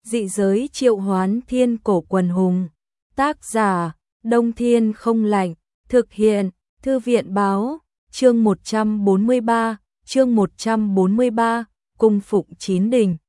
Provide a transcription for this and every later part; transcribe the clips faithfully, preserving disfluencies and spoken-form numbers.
Dị giới triệu hoán thiên cổ quần hùng. Tác giả, Đông Thiên không lạnh. Thực hiện, Thư viện báo. Chương một trăm bốn mươi ba, chương một trăm bốn mươi ba, cung phụng chín đình.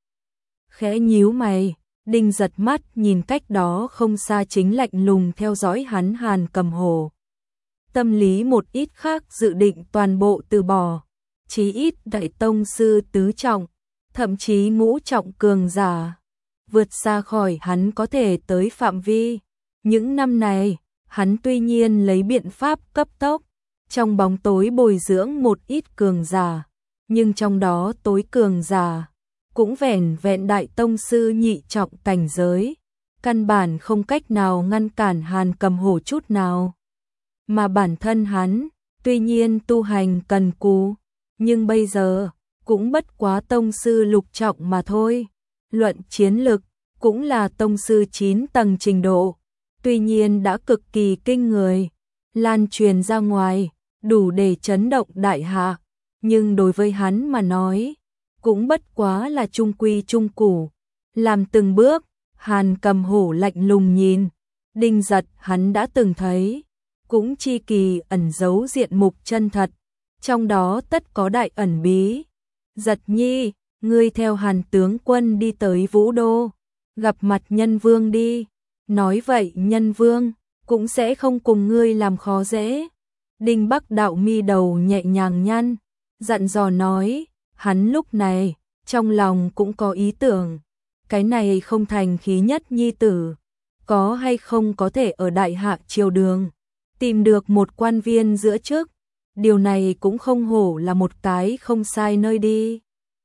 Khẽ nhíu mày, Đinh giật mắt nhìn cách đó không xa chính lạnh lùng theo dõi hắn Hàn Cầm Hổ. Tâm lý một ít khác dự định toàn bộ từ bỏ, chí ít đại tông sư tứ trọng, thậm chí ngũ trọng cường giả, vượt xa khỏi hắn có thể tới phạm vi. Những năm này, hắn tuy nhiên lấy biện pháp cấp tốc, trong bóng tối bồi dưỡng một ít cường giả, nhưng trong đó tối cường giả cũng vẻn vẹn đại tông sư nhị trọng cảnh giới, căn bản không cách nào ngăn cản Hàn Cầm Hổ chút nào. Mà bản thân hắn, tuy nhiên tu hành cần cù, nhưng bây giờ cũng bất quá tông sư lục trọng mà thôi. Luận chiến lực cũng là tông sư chín tầng trình độ, tuy nhiên đã cực kỳ kinh người, lan truyền ra ngoài, đủ để chấn động đại hạ, nhưng đối với hắn mà nói, cũng bất quá là trung quy trung củ. Làm từng bước, Hàn Cầm Hổ lạnh lùng nhìn, Đinh giật hắn đã từng thấy, cũng chi kỳ ẩn giấu diện mục chân thật, trong đó tất có đại ẩn bí. Giật nhi, ngươi theo Hàn tướng quân đi tới Vũ Đô, gặp mặt Nhân Vương đi, nói vậy Nhân Vương cũng sẽ không cùng ngươi làm khó dễ. Đinh Bắc đạo mi đầu nhẹ nhàng nhăn, dặn dò nói, hắn lúc này trong lòng cũng có ý tưởng, cái này không thành khí nhất nhi tử, có hay không có thể ở đại hạ triều đường tìm được một quan viên giữa chức, điều này cũng không hổ là một cái không sai nơi đi.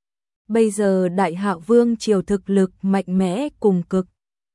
Bây giờ đại hạ vương triều thực lực mạnh mẽ cùng cực,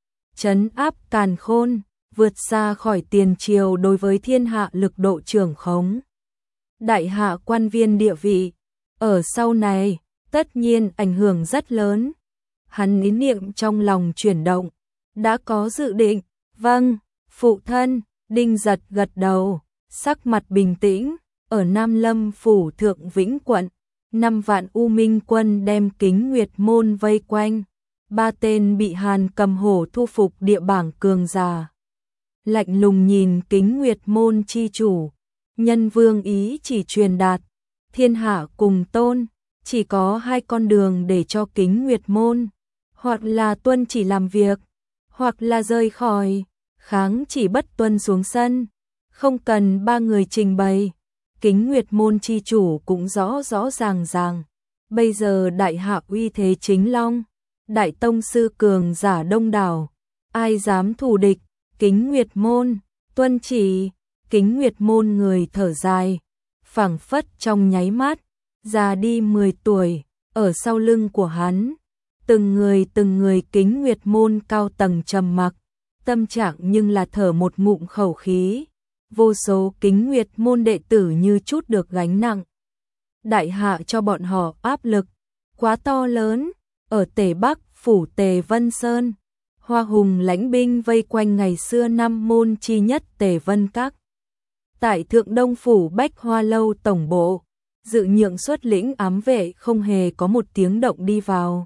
trấn áp càn khôn, vượt xa khỏi tiền triều đối với thiên hạ lực độ trưởng khống. Đại hạ quan viên địa vị ở sau này tất nhiên ảnh hưởng rất lớn. Hắn ý niệm trong lòng chuyển động, đã có dự định. Vâng, phụ thân. Đinh giật gật đầu, sắc mặt bình tĩnh. Ở Nam Lâm phủ Thượng Vĩnh quận, năm vạn U Minh quân đem Kính Nguyệt môn vây quanh, ba tên bị Hàn Cầm Hổ thu phục địa bảng cường giả. Lạnh lùng nhìn Kính Nguyệt môn chi chủ, Nhân Vương ý chỉ truyền đạt, thiên hạ cùng tôn, chỉ có hai con đường để cho Kính Nguyệt môn, hoặc là tuân chỉ làm việc, hoặc là rời khỏi, kháng chỉ bất tuân xuống sân, không cần ba người trình bày. Kính Nguyệt môn chi chủ cũng rõ rõ ràng ràng, bây giờ đại hạ uy thế chính long, đại tông sư cường giả đông đảo, ai dám thù địch. Kính Nguyệt môn, tuân chỉ. Kính Nguyệt môn người thở dài, phảng phất trong nháy mắt, già đi mười tuổi, ở sau lưng của hắn, từng người từng người Kính Nguyệt môn cao tầng trầm mặc, tâm trạng nhưng là thở một ngụm khẩu khí. Vô số Kính Nguyệt môn đệ tử như chút được gánh nặng. Đại hạ cho bọn họ áp lực quá to lớn. Ở Tề Bắc phủ Tề Vân Sơn, Hoa Hùng lãnh binh vây quanh ngày xưa năm môn chi nhất Tề Vân Các. Tại Thượng Đông phủ Bách Hoa lâu tổng bộ, Dự Nhượng xuất lĩnh ám vệ không hề có một tiếng động đi vào.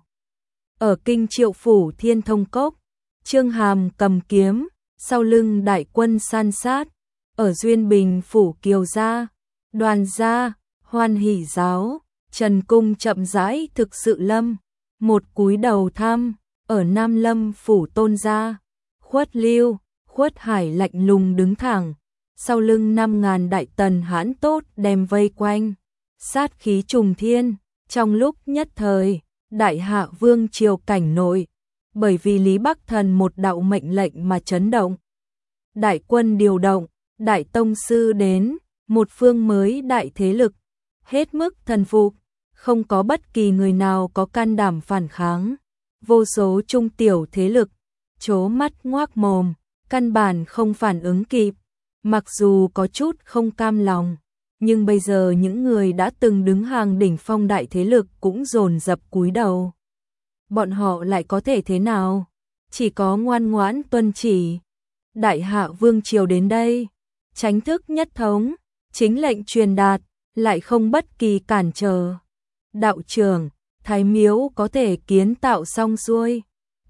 Ở Kinh Triệu phủ Thiên Thông Cốc, Trương Hàm cầm kiếm, sau lưng đại quân san sát. Ở Duyên Bình phủ Kiều gia, Đoàn gia, Hoan Hỷ giáo, Trần cung chậm rãi thực sự lâm, một cúi đầu thăm. Ở Nam Lâm phủ Tôn gia, Khuất Lưu, Khuất Hải lạnh lùng đứng thẳng, sau lưng năm ngàn đại tần hãn tốt đem vây quanh, sát khí trùng thiên. Trong lúc nhất thời, đại hạ vương triều cảnh nội, bởi vì Lý Bắc Thần một đạo mệnh lệnh mà chấn động. Đại quân điều động, đại tông sư đến, một phương mới đại thế lực, hết mức thần phục, không có bất kỳ người nào có can đảm phản kháng. Vô số trung tiểu thế lực, trố mắt ngoác mồm, căn bản không phản ứng kịp, mặc dù có chút không cam lòng, nhưng bây giờ những người đã từng đứng hàng đỉnh phong đại thế lực cũng dồn dập cúi đầu. Bọn họ lại có thể thế nào? Chỉ có ngoan ngoãn tuân chỉ. Đại hạ vương triều đến đây, tránh thức nhất thống, chính lệnh truyền đạt, lại không bất kỳ cản trở. Đạo trưởng, Thái miếu có thể kiến tạo xong xuôi.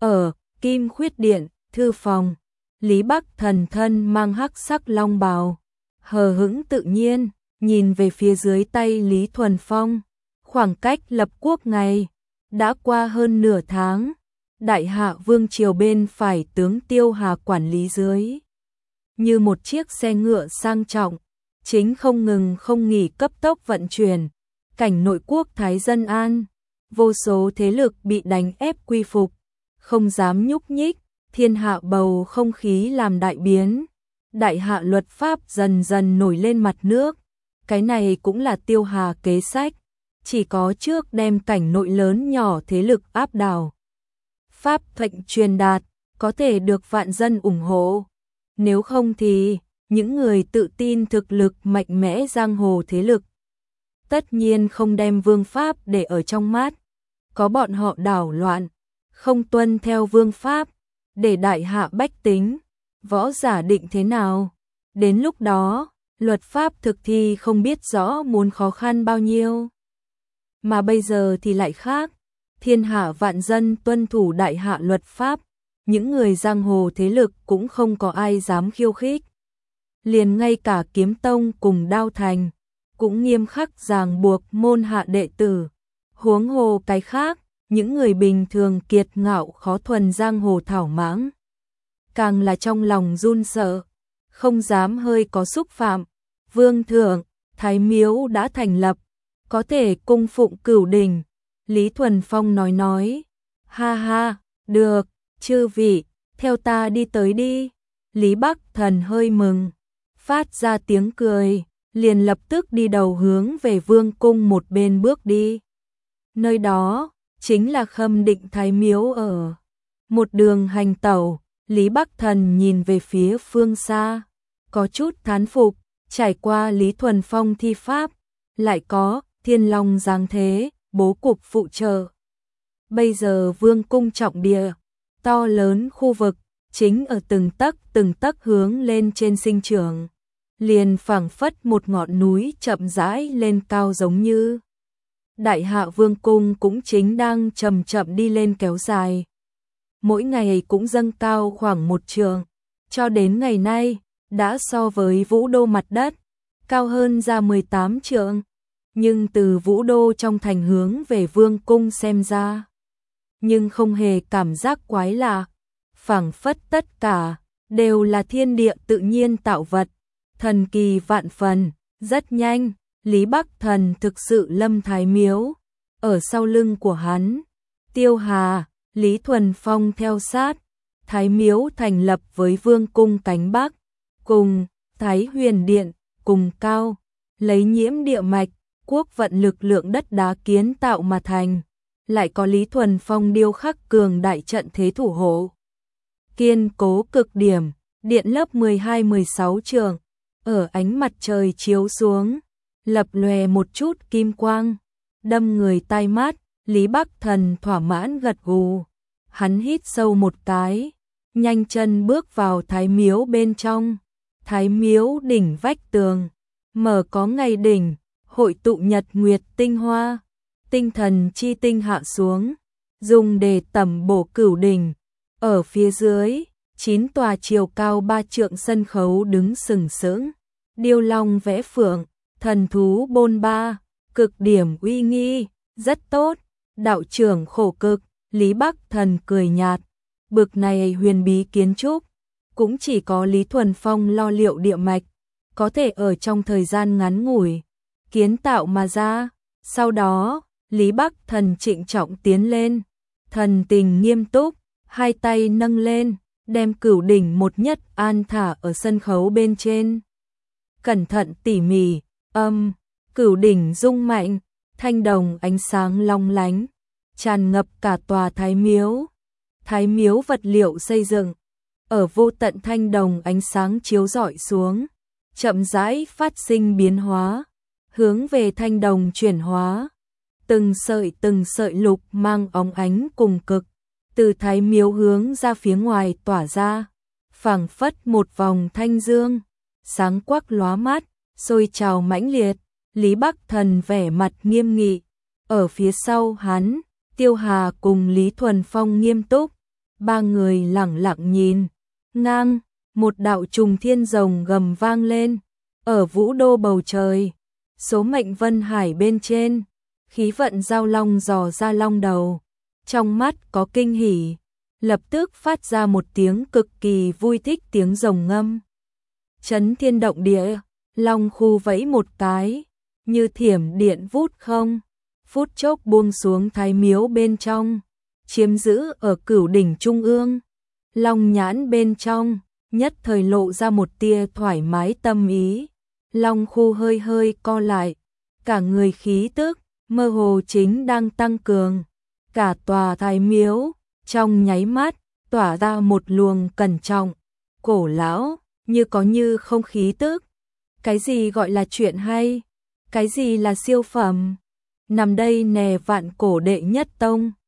Ở Kim Khuyết Điện, thư phòng, Lý Bắc Thần thân mang hắc sắc long bào, hờ hững tự nhiên, nhìn về phía dưới tay Lý Thuần Phong. Khoảng cách lập quốc ngày đã qua hơn nửa tháng, Đại Hạ Vương triều bên phải tướng Tiêu Hà quản lý dưới như một chiếc xe ngựa sang trọng, chính không ngừng không nghỉ cấp tốc vận chuyển, cảnh nội quốc thái dân an, vô số thế lực bị đánh ép quy phục, không dám nhúc nhích, thiên hạ bầu không khí làm đại biến, Đại Hạ luật pháp dần dần nổi lên mặt nước, cái này cũng là Tiêu Hà kế sách, chỉ có trước đem cảnh nội lớn nhỏ thế lực áp đảo. Pháp thệnh truyền đạt, có thể được vạn dân ủng hộ, nếu không thì những người tự tin thực lực mạnh mẽ giang hồ thế lực tất nhiên không đem vương pháp để ở trong mắt, có bọn họ đảo loạn, không tuân theo vương pháp, để Đại Hạ bách tính, võ giả định thế nào, đến lúc đó, luật pháp thực thi không biết rõ muốn khó khăn bao nhiêu. Mà bây giờ thì lại khác, thiên hạ vạn dân tuân thủ Đại Hạ luật pháp, những người giang hồ thế lực cũng không có ai dám khiêu khích. Liền ngay cả Kiếm Tông cùng Đao Thành cũng nghiêm khắc ràng buộc môn hạ đệ tử, huống hồ cái khác, những người bình thường kiệt ngạo khó thuần giang hồ thảo mãng, càng là trong lòng run sợ, không dám hơi có xúc phạm. Vương thượng, Thái Miếu đã thành lập, có thể cung phụng cửu đình. Lý Thuần Phong nói nói, ha ha, được, chư vị, theo ta đi tới đi. Lý Bắc Thần hơi mừng, phát ra tiếng cười, liền lập tức đi đầu hướng về vương cung một bên bước đi. Nơi đó, chính là Khâm Định Thái Miếu ở. Một đường hành tẩu, Lý Bắc Thần nhìn về phía phương xa, có chút thán phục, trải qua Lý Thuần Phong thi pháp, lại có Thiên Long giáng thế, bố cục phụ trợ. Bây giờ vương cung trọng địa, to lớn khu vực, chính ở từng tấc từng tấc hướng lên trên sinh trưởng, liền phảng phất một ngọn núi chậm rãi lên cao giống như. Đại Hạ Vương cung cũng chính đang chậm chậm đi lên kéo dài. Mỗi ngày cũng dâng cao khoảng một trượng, cho đến ngày nay, đã so với Vũ Đô mặt đất, cao hơn ra mười tám trượng. Nhưng từ Vũ Đô trong thành hướng về Vương cung xem ra, nhưng không hề cảm giác quái lạ, phảng phất tất cả đều là thiên địa tự nhiên tạo vật, thần kỳ vạn phần. Rất nhanh, Lý Bắc Thần thực sự lâm Thái Miếu, ở sau lưng của hắn, Tiêu Hà, Lý Thuần Phong theo sát. Thái Miếu thành lập với Vương cung cánh Bắc, cùng Thái Huyền Điện, cùng cao, lấy nhiễm địa mạch, quốc vận lực lượng đất đá kiến tạo mà thành, lại có Lý Thuần Phong điêu khắc cường đại trận thế thủ hộ. Kiên cố cực điểm, điện lớp mười hai mười sáu trường, ở ánh mặt trời chiếu xuống, lập lòe một chút kim quang, đâm người tai mát. Lý Bắc Thần thỏa mãn gật gù, hắn hít sâu một cái, nhanh chân bước vào Thái Miếu bên trong. Thái Miếu đỉnh vách tường, mở có ngày đỉnh, hội tụ nhật nguyệt tinh hoa, tinh thần chi tinh hạ xuống, dùng để tẩm bổ cửu đỉnh. Ở phía dưới, chín tòa chiều cao ba trượng sân khấu đứng sừng sững, điêu long vẽ phượng, thần thú bôn ba, cực điểm uy nghi, rất tốt. Đạo trưởng khổ cực, Lý Bắc Thần cười nhạt, bực này huyền bí kiến trúc, cũng chỉ có Lý Thuần Phong lo liệu địa mạch, có thể ở trong thời gian ngắn ngủi kiến tạo mà ra. Sau đó, Lý Bắc Thần trịnh trọng tiến lên, thần tình nghiêm túc, hai tay nâng lên, đem cửu đỉnh một nhất an thả ở sân khấu bên trên. Cẩn thận tỉ mỉ, âm, cửu đỉnh rung mạnh, thanh đồng ánh sáng long lánh, tràn ngập cả tòa Thái Miếu. Thái Miếu vật liệu xây dựng, ở vô tận thanh đồng ánh sáng chiếu rọi xuống, chậm rãi phát sinh biến hóa, hướng về thanh đồng chuyển hóa. Từng sợi từng sợi lục mang óng ánh cùng cực, từ Thái Miếu hướng ra phía ngoài tỏa ra, phảng phất một vòng thanh dương, sáng quắc lóa mắt, sôi trào mãnh liệt. Lý Bắc Thần vẻ mặt nghiêm nghị, ở phía sau hắn, Tiêu Hà cùng Lý Thuần Phong nghiêm túc, ba người lẳng lặng nhìn. Ngang, một đạo trùng thiên rồng gầm vang lên, ở vũ đô bầu trời, số mệnh vân hải bên trên, khí vận giao long dò ra long đầu, trong mắt có kinh hỉ, lập tức phát ra một tiếng cực kỳ vui thích tiếng rồng ngâm. Chấn thiên động địa, long khu vẫy một cái, như thiểm điện vút không, phút chốc buông xuống thái miếu bên trong, chiếm giữ ở cửu đỉnh trung ương. Long nhãn bên trong, nhất thời lộ ra một tia thoải mái tâm ý. Long khu hơi hơi co lại, cả người khí tức, mơ hồ chính đang tăng cường. Cả tòa thái miếu, trong nháy mắt, tỏa ra một luồng cẩn trọng, cổ lão, như có như không khí tức. Cái gì gọi là chuyện hay? Cái gì là siêu phẩm? Nằm đây nè vạn cổ đệ nhất tông.